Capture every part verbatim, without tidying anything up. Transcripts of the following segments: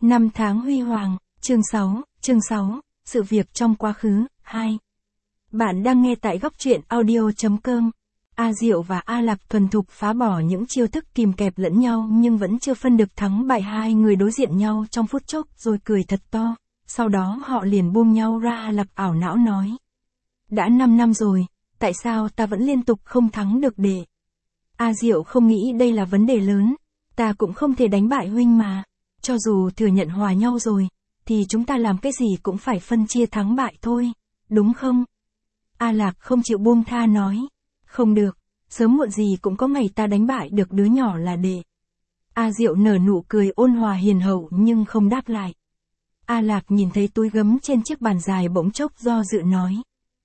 Năm tháng huy hoàng, chương sáu, chương sáu, sự việc trong quá khứ, hai. Bạn đang nghe tại góc truyện audio.com. A Diệu và A Lạc thuần thục phá bỏ những chiêu thức kìm kẹp lẫn nhau nhưng vẫn chưa phân được thắng bại, hai người đối diện nhau trong phút chốc rồi cười thật to, sau đó họ liền buông nhau ra. A Lạc ảo não nói. Đã năm năm rồi, tại sao ta vẫn liên tục không thắng được đệ? A Diệu không nghĩ đây là vấn đề lớn, ta cũng không thể đánh bại huynh mà, cho dù thừa nhận hòa nhau rồi, thì chúng ta làm cái gì cũng phải phân chia thắng bại thôi, đúng không? A Lạc không chịu buông tha nói. Không được, sớm muộn gì cũng có ngày ta đánh bại được đứa nhỏ là đệ. A Diệu nở nụ cười ôn hòa hiền hậu nhưng không đáp lại. A Lạc nhìn thấy túi gấm trên chiếc bàn dài bỗng chốc do dự nói.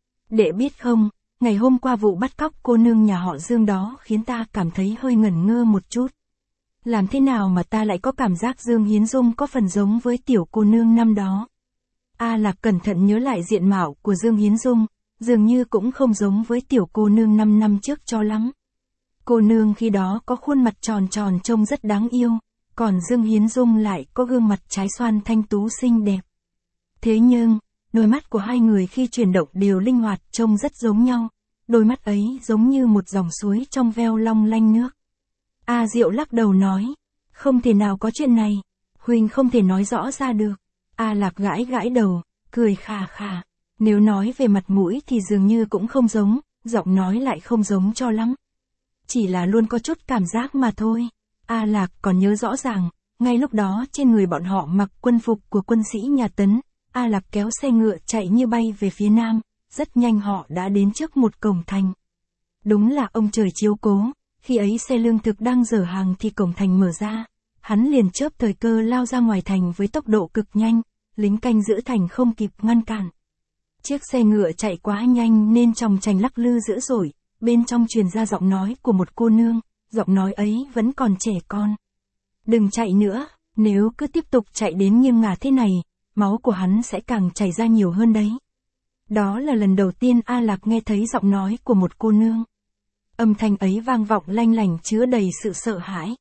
Đệ biết không, ngày hôm qua vụ bắt cóc cô nương nhà họ Dương đó khiến ta cảm thấy hơi ngẩn ngơ một chút. Làm thế nào mà ta lại có cảm giác Dương Hiến Dung có phần giống với tiểu cô nương năm đó? A Lạc cẩn thận nhớ lại diện mạo của Dương Hiến Dung, dường như cũng không giống với tiểu cô nương năm năm trước cho lắm. Cô nương khi đó có khuôn mặt tròn tròn trông rất đáng yêu, còn Dương Hiến Dung lại có gương mặt trái xoan thanh tú xinh đẹp. Thế nhưng, đôi mắt của hai người khi chuyển động đều linh hoạt trông rất giống nhau, đôi mắt ấy giống như một dòng suối trong veo long lanh nước. A Diệu lắc đầu nói, không thể nào có chuyện này, huynh không thể nói rõ ra được. A Lạc gãi gãi đầu, cười khà khà. Nếu nói về mặt mũi thì dường như cũng không giống, giọng nói lại không giống cho lắm. Chỉ là luôn có chút cảm giác mà thôi. A Lạc còn nhớ rõ ràng, ngay lúc đó trên người bọn họ mặc quân phục của quân sĩ nhà Tấn, A Lạc kéo xe ngựa chạy như bay về phía nam, rất nhanh họ đã đến trước một cổng thành. Đúng là ông trời chiếu cố, khi ấy xe lương thực đang dở hàng thì cổng thành mở ra, hắn liền chớp thời cơ lao ra ngoài thành với tốc độ cực nhanh, lính canh giữ thành không kịp ngăn cản. Chiếc xe ngựa chạy quá nhanh nên trong trành lắc lư dữ dội, bên trong truyền ra giọng nói của một cô nương, giọng nói ấy vẫn còn trẻ con. Đừng chạy nữa, nếu cứ tiếp tục chạy đến nghiêng ngả thế này, máu của hắn sẽ càng chảy ra nhiều hơn đấy. Đó là lần đầu tiên A Lạc nghe thấy giọng nói của một cô nương. Âm thanh ấy vang vọng lanh lảnh chứa đầy sự sợ hãi.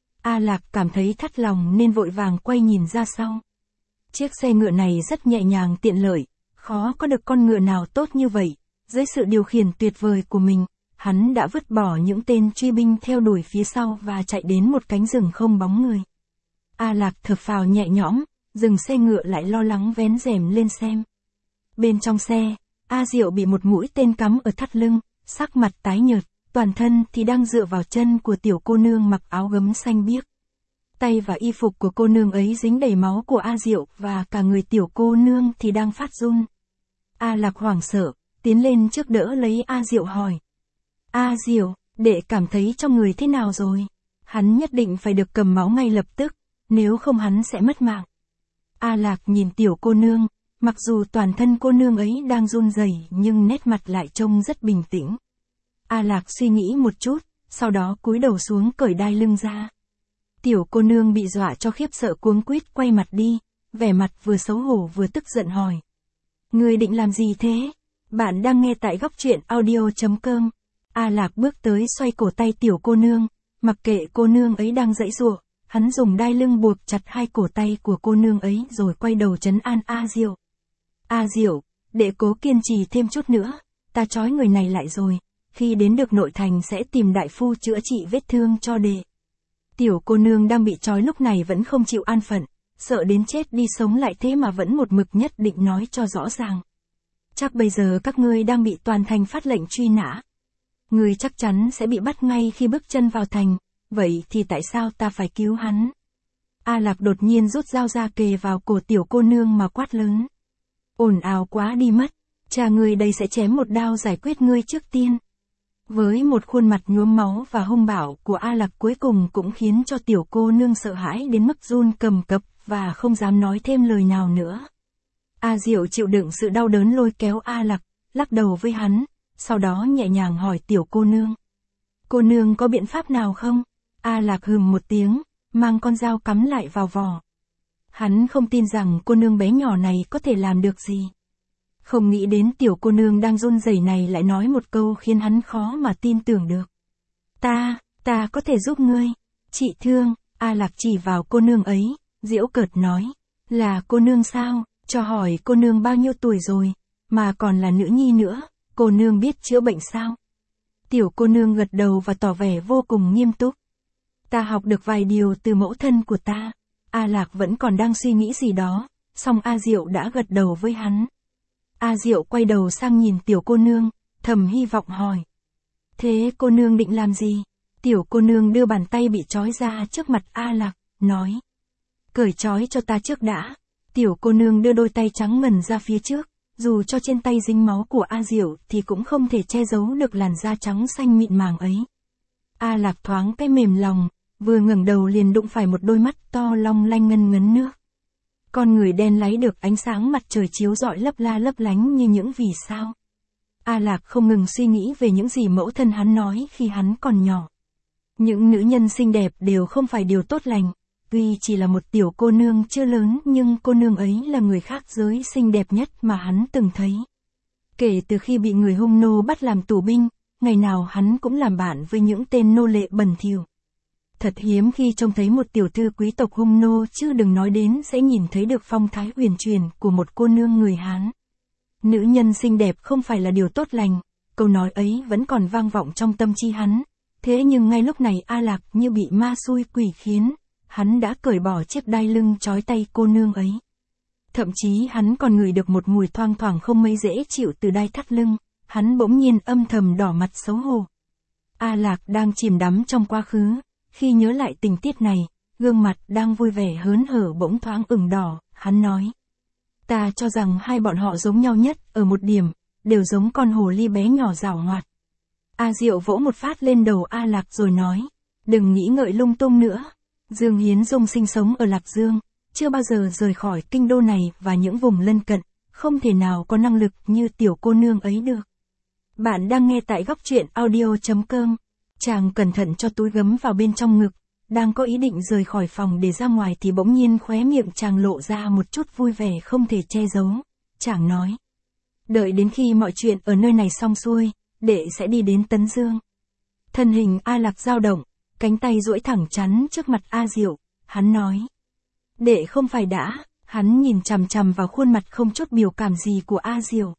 A Lạc cảm thấy thắt lòng nên vội vàng quay nhìn ra sau. Chiếc xe ngựa này rất nhẹ nhàng tiện lợi. Khó có được con ngựa nào tốt như vậy, dưới sự điều khiển tuyệt vời của mình, hắn đã vứt bỏ những tên truy binh theo đuổi phía sau và chạy đến một cánh rừng không bóng người. A Lạc thở phào nhẹ nhõm, dừng xe ngựa lại lo lắng vén rèm lên xem. Bên trong xe, A Diệu bị một mũi tên cắm ở thắt lưng, sắc mặt tái nhợt, toàn thân thì đang dựa vào chân của tiểu cô nương mặc áo gấm xanh biếc. Tay và y phục của cô nương ấy dính đầy máu của A Diệu và cả người tiểu cô nương thì đang phát run. A Lạc hoảng sợ, tiến lên trước đỡ lấy A Diệu hỏi. A Diệu, đệ cảm thấy trong người thế nào rồi? Hắn nhất định phải được cầm máu ngay lập tức, nếu không hắn sẽ mất mạng. A Lạc nhìn tiểu cô nương, mặc dù toàn thân cô nương ấy đang run rẩy nhưng nét mặt lại trông rất bình tĩnh. A Lạc suy nghĩ một chút, sau đó cúi đầu xuống cởi đai lưng ra. Tiểu cô nương bị dọa cho khiếp sợ cuống quýt quay mặt đi, vẻ mặt vừa xấu hổ vừa tức giận hỏi. Ngươi định làm gì thế? Bạn đang nghe tại góc truyện audio.com. A Lạc bước tới xoay cổ tay tiểu cô nương, mặc kệ cô nương ấy đang giãy giụa, hắn dùng đai lưng buộc chặt hai cổ tay của cô nương ấy rồi quay đầu trấn an A Diệu. A Diệu, đệ cố kiên trì thêm chút nữa, ta trói người này lại rồi, khi đến được nội thành sẽ tìm đại phu chữa trị vết thương cho đệ. Tiểu cô nương đang bị trói lúc này vẫn không chịu an phận, sợ đến chết đi sống lại thế mà vẫn một mực nhất định nói cho rõ ràng. Chắc bây giờ các ngươi đang bị toàn thành phát lệnh truy nã. Ngươi chắc chắn sẽ bị bắt ngay khi bước chân vào thành, vậy thì tại sao ta phải cứu hắn? A Lạc đột nhiên rút dao ra kề vào cổ tiểu cô nương mà quát lớn. Ồn ào quá đi mất, cha ngươi đây sẽ chém một đao giải quyết ngươi trước tiên. Với một khuôn mặt nhuốm máu và hung bạo của A Lạc cuối cùng cũng khiến cho tiểu cô nương sợ hãi đến mức run cầm cập và không dám nói thêm lời nào nữa. A Diệu chịu đựng sự đau đớn lôi kéo A Lạc, lắc đầu với hắn, sau đó nhẹ nhàng hỏi tiểu cô nương. Cô nương có biện pháp nào không? A Lạc hừm một tiếng, mang con dao cắm lại vào vỏ. Hắn không tin rằng cô nương bé nhỏ này có thể làm được gì. Không nghĩ đến tiểu cô nương đang run rẩy này lại nói một câu khiến hắn khó mà tin tưởng được. Ta, ta có thể giúp ngươi. Chị thương, A Lạc chỉ vào cô nương ấy, giễu cợt nói. Là cô nương sao, cho hỏi cô nương bao nhiêu tuổi rồi, mà còn là nữ nhi nữa, cô nương biết chữa bệnh sao? Tiểu cô nương gật đầu và tỏ vẻ vô cùng nghiêm túc. Ta học được vài điều từ mẫu thân của ta. A Lạc vẫn còn đang suy nghĩ gì đó, song A Diệu đã gật đầu với hắn. A Diệu quay đầu sang nhìn tiểu cô nương, thầm hy vọng hỏi. Thế cô nương định làm gì? Tiểu cô nương đưa bàn tay bị trói ra trước mặt A Lạc, nói. Cởi trói cho ta trước đã. Tiểu cô nương đưa đôi tay trắng ngần ra phía trước, dù cho trên tay dính máu của A Diệu thì cũng không thể che giấu được làn da trắng xanh mịn màng ấy. A Lạc thoáng cái mềm lòng, vừa ngẩng đầu liền đụng phải một đôi mắt to long lanh ngân ngấn nước. Con người đen láy được ánh sáng mặt trời chiếu rọi lấp la lấp lánh như những vì sao. A Lạc không ngừng suy nghĩ về những gì mẫu thân hắn nói khi hắn còn nhỏ. Những nữ nhân xinh đẹp đều không phải điều tốt lành, tuy chỉ là một tiểu cô nương chưa lớn nhưng cô nương ấy là người khác giới xinh đẹp nhất mà hắn từng thấy. Kể từ khi bị người hung nô bắt làm tù binh, ngày nào hắn cũng làm bạn với những tên nô lệ bẩn thỉu. Thật hiếm khi trông thấy một tiểu thư quý tộc hung nô, chứ đừng nói đến sẽ nhìn thấy được phong thái huyền truyền của một cô nương người Hán. Nữ nhân xinh đẹp không phải là điều tốt lành, câu nói ấy vẫn còn vang vọng trong tâm trí hắn. Thế nhưng ngay lúc này A Lạc như bị ma xui quỷ khiến, hắn đã cởi bỏ chiếc đai lưng trói tay cô nương ấy. Thậm chí hắn còn ngửi được một mùi thoang thoảng không mấy dễ chịu từ đai thắt lưng, hắn bỗng nhiên âm thầm đỏ mặt xấu hổ. A Lạc đang chìm đắm trong quá khứ, khi nhớ lại tình tiết này, gương mặt đang vui vẻ hớn hở bỗng thoáng ửng đỏ, hắn nói. Ta cho rằng hai bọn họ giống nhau nhất ở một điểm, đều giống con hồ ly bé nhỏ giảo hoạt. A Diệu vỗ một phát lên đầu A Lạc rồi nói, đừng nghĩ ngợi lung tung nữa. Dương Hiến Dung sinh sống ở Lạc Dương, chưa bao giờ rời khỏi kinh đô này và những vùng lân cận, không thể nào có năng lực như tiểu cô nương ấy được. Bạn đang nghe tại góc truyện audio chấm com. Chàng cẩn thận cho túi gấm vào bên trong ngực, đang có ý định rời khỏi phòng để ra ngoài thì bỗng nhiên khóe miệng chàng lộ ra một chút vui vẻ không thể che giấu. Chàng nói, đợi đến khi mọi chuyện ở nơi này xong xuôi, đệ sẽ đi đến Tấn Dương. Thân hình A Lạc dao động, cánh tay duỗi thẳng chắn trước mặt A Diệu, hắn nói. Đệ không phải đã, hắn nhìn chằm chằm vào khuôn mặt không chút biểu cảm gì của A Diệu.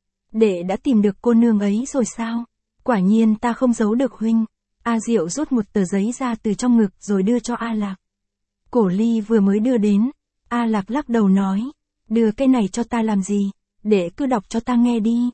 Đệ đã tìm được cô nương ấy rồi sao? Quả nhiên ta không giấu được huynh. A Diệu rút một tờ giấy ra từ trong ngực rồi đưa cho A Lạc. Cổ ly vừa mới đưa đến, A Lạc lắc đầu nói, đưa cái này cho ta làm gì, để cứ đọc cho ta nghe đi.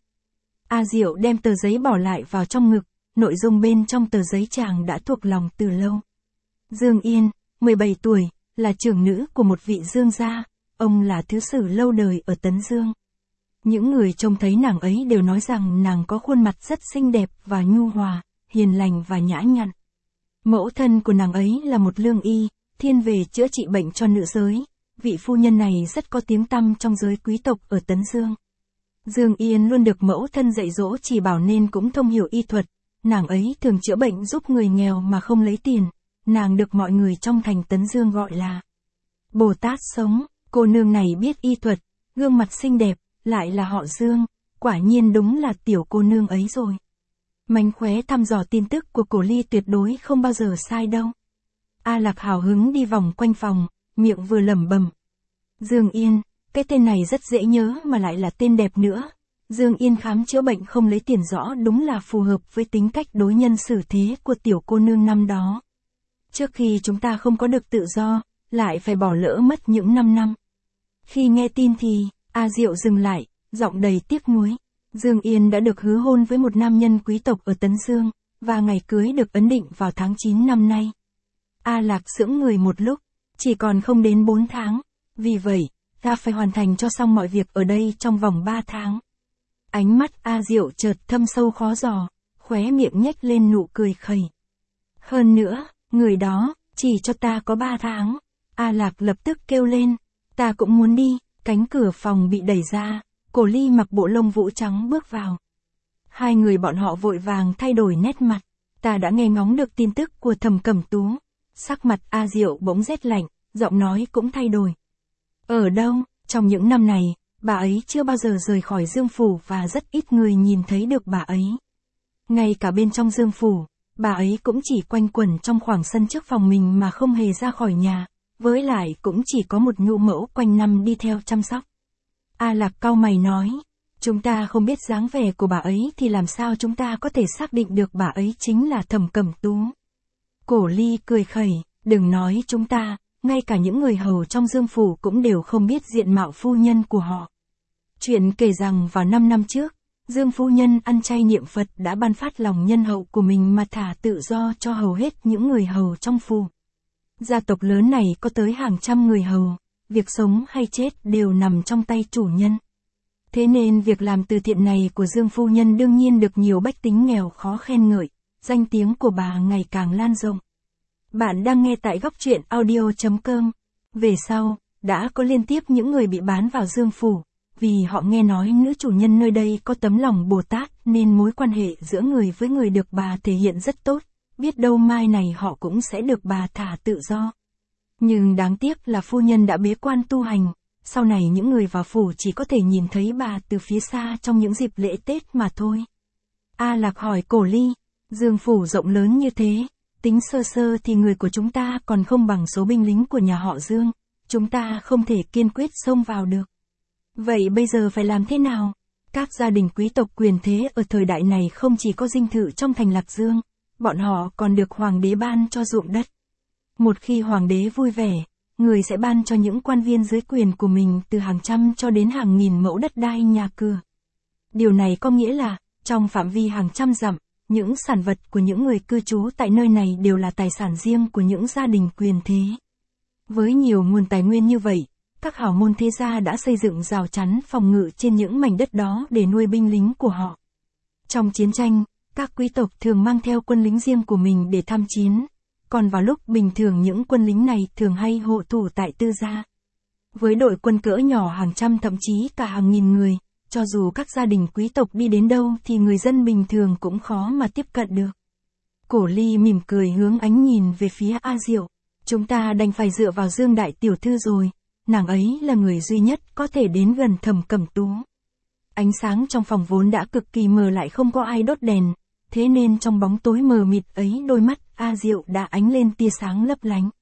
A Diệu đem tờ giấy bỏ lại vào trong ngực, nội dung bên trong tờ giấy chàng đã thuộc lòng từ lâu. Dương Yên, mười bảy tuổi, là trưởng nữ của một vị Dương gia, ông là thứ sử lâu đời ở Tấn Dương. Những người trông thấy nàng ấy đều nói rằng nàng có khuôn mặt rất xinh đẹp và nhu hòa, hiền lành và nhã nhặn. Mẫu thân của nàng ấy là một lương y, thiên về chữa trị bệnh cho nữ giới. Vị phu nhân này rất có tiếng tăm trong giới quý tộc ở Tấn Dương. Dương Yên luôn được mẫu thân dạy dỗ chỉ bảo nên cũng thông hiểu y thuật. Nàng ấy thường chữa bệnh giúp người nghèo mà không lấy tiền. Nàng được mọi người trong thành Tấn Dương gọi là Bồ Tát sống. Cô nương này biết y thuật, gương mặt xinh đẹp, lại là họ Dương. Quả nhiên đúng là tiểu cô nương ấy rồi. Mánh khóe thăm dò tin tức của cổ ly tuyệt đối không bao giờ sai đâu. A Lạc hào hứng đi vòng quanh phòng, miệng vừa lẩm bẩm. Dương Yên, cái tên này rất dễ nhớ mà lại là tên đẹp nữa. Dương Yên khám chữa bệnh không lấy tiền rõ đúng là phù hợp với tính cách đối nhân xử thế của tiểu cô nương năm đó. Trước khi chúng ta không có được tự do, lại phải bỏ lỡ mất những năm năm. Khi nghe tin thì, A Diệu dừng lại, giọng đầy tiếc nuối. Dương Yên đã được hứa hôn với một nam nhân quý tộc ở Tấn Dương, và ngày cưới được ấn định vào tháng chín năm nay. A Lạc sững người một lúc, chỉ còn không đến bốn tháng, vì vậy, ta phải hoàn thành cho xong mọi việc ở đây trong vòng ba tháng. Ánh mắt A Diệu chợt thâm sâu khó dò, khóe miệng nhếch lên nụ cười khẩy. Hơn nữa, người đó, chỉ cho ta có ba tháng. A Lạc lập tức kêu lên, ta cũng muốn đi. Cánh cửa phòng bị đẩy ra, Cổ Ly mặc bộ lông vũ trắng bước vào. Hai người bọn họ vội vàng thay đổi nét mặt. Ta đã nghe ngóng được tin tức của Thẩm Cẩm Tú. Sắc mặt A Diệu bỗng rét lạnh, giọng nói cũng thay đổi. Ở đâu, trong những năm này, bà ấy chưa bao giờ rời khỏi Dương Phủ và rất ít người nhìn thấy được bà ấy. Ngay cả bên trong Dương Phủ, bà ấy cũng chỉ quanh quẩn trong khoảng sân trước phòng mình mà không hề ra khỏi nhà. với lại cũng chỉ có một nhũ mẫu quanh năm đi theo chăm sóc. A Lạc cau mày nói, chúng ta không biết dáng vẻ của bà ấy thì làm sao chúng ta có thể xác định được bà ấy chính là Thẩm Cẩm Tú. Cổ Ly cười khẩy, đừng nói chúng ta, ngay cả những người hầu trong Dương phủ cũng đều không biết diện mạo phu nhân của họ. Chuyện kể rằng vào năm năm trước, Dương phu nhân ăn chay niệm Phật đã ban phát lòng nhân hậu của mình mà thả tự do cho hầu hết những người hầu trong phủ. Gia tộc lớn này có tới hàng trăm người hầu, việc sống hay chết đều nằm trong tay chủ nhân. Thế nên việc làm từ thiện này của Dương phu nhân đương nhiên được nhiều bách tính nghèo khó khen ngợi, danh tiếng của bà ngày càng lan rộng. Bạn đang nghe tại góc truyện audio chấm com. Về sau, đã có liên tiếp những người bị bán vào Dương phủ, vì họ nghe nói nữ chủ nhân nơi đây có tấm lòng Bồ Tát nên mối quan hệ giữa người với người được bà thể hiện rất tốt, biết đâu mai này họ cũng sẽ được bà thả tự do. Nhưng đáng tiếc là phu nhân đã bế quan tu hành, sau này những người vào phủ chỉ có thể nhìn thấy bà từ phía xa trong những dịp lễ Tết mà thôi. A Lạc hỏi Cổ Ly, Dương phủ rộng lớn như thế, tính sơ sơ thì người của chúng ta còn không bằng số binh lính của nhà họ Dương, chúng ta không thể kiên quyết xông vào được. Vậy bây giờ phải làm thế nào? Các gia đình quý tộc quyền thế ở thời đại này không chỉ có dinh thự trong thành Lạc Dương, bọn họ còn được hoàng đế ban cho ruộng đất. Một khi hoàng đế vui vẻ, người sẽ ban cho những quan viên dưới quyền của mình từ hàng trăm cho đến hàng nghìn mẫu đất đai nhà cửa. Điều này có nghĩa là, trong phạm vi hàng trăm dặm, những sản vật của những người cư trú tại nơi này đều là tài sản riêng của những gia đình quyền thế. Với nhiều nguồn tài nguyên như vậy, các hảo môn thế gia đã xây dựng rào chắn phòng ngự trên những mảnh đất đó để nuôi binh lính của họ. Trong chiến tranh, các quý tộc thường mang theo quân lính riêng của mình để tham chiến, còn vào lúc bình thường những quân lính này thường hay hộ thủ tại tư gia. Với đội quân cỡ nhỏ hàng trăm thậm chí cả hàng nghìn người, cho dù các gia đình quý tộc đi đến đâu thì người dân bình thường cũng khó mà tiếp cận được. Cổ Ly mỉm cười hướng ánh nhìn về phía A Diệu, chúng ta đành phải dựa vào Dương đại tiểu thư rồi, nàng ấy là người duy nhất có thể đến gần Thẩm Cẩm Tú. Ánh sáng trong phòng vốn đã cực kỳ mờ lại không có ai đốt đèn, thế nên trong bóng tối mờ mịt ấy đôi mắt A Diệu đã ánh lên tia sáng lấp lánh.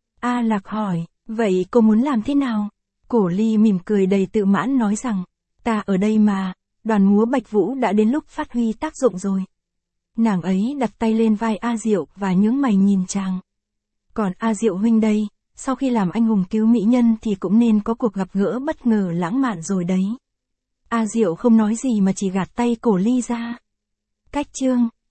A Lạc hỏi, vậy cô muốn làm thế nào? Cổ Ly mỉm cười đầy tự mãn nói rằng, ta ở đây mà, đoàn múa Bạch Vũ đã đến lúc phát huy tác dụng rồi. Nàng ấy đặt tay lên vai A Diệu và nhướng mày nhìn chàng. Còn A Diệu huynh đây, sau khi làm anh hùng cứu mỹ nhân thì cũng nên có cuộc gặp gỡ bất ngờ lãng mạn rồi đấy. A Diệu không nói gì mà chỉ gạt tay Cổ Ly ra. Cách chương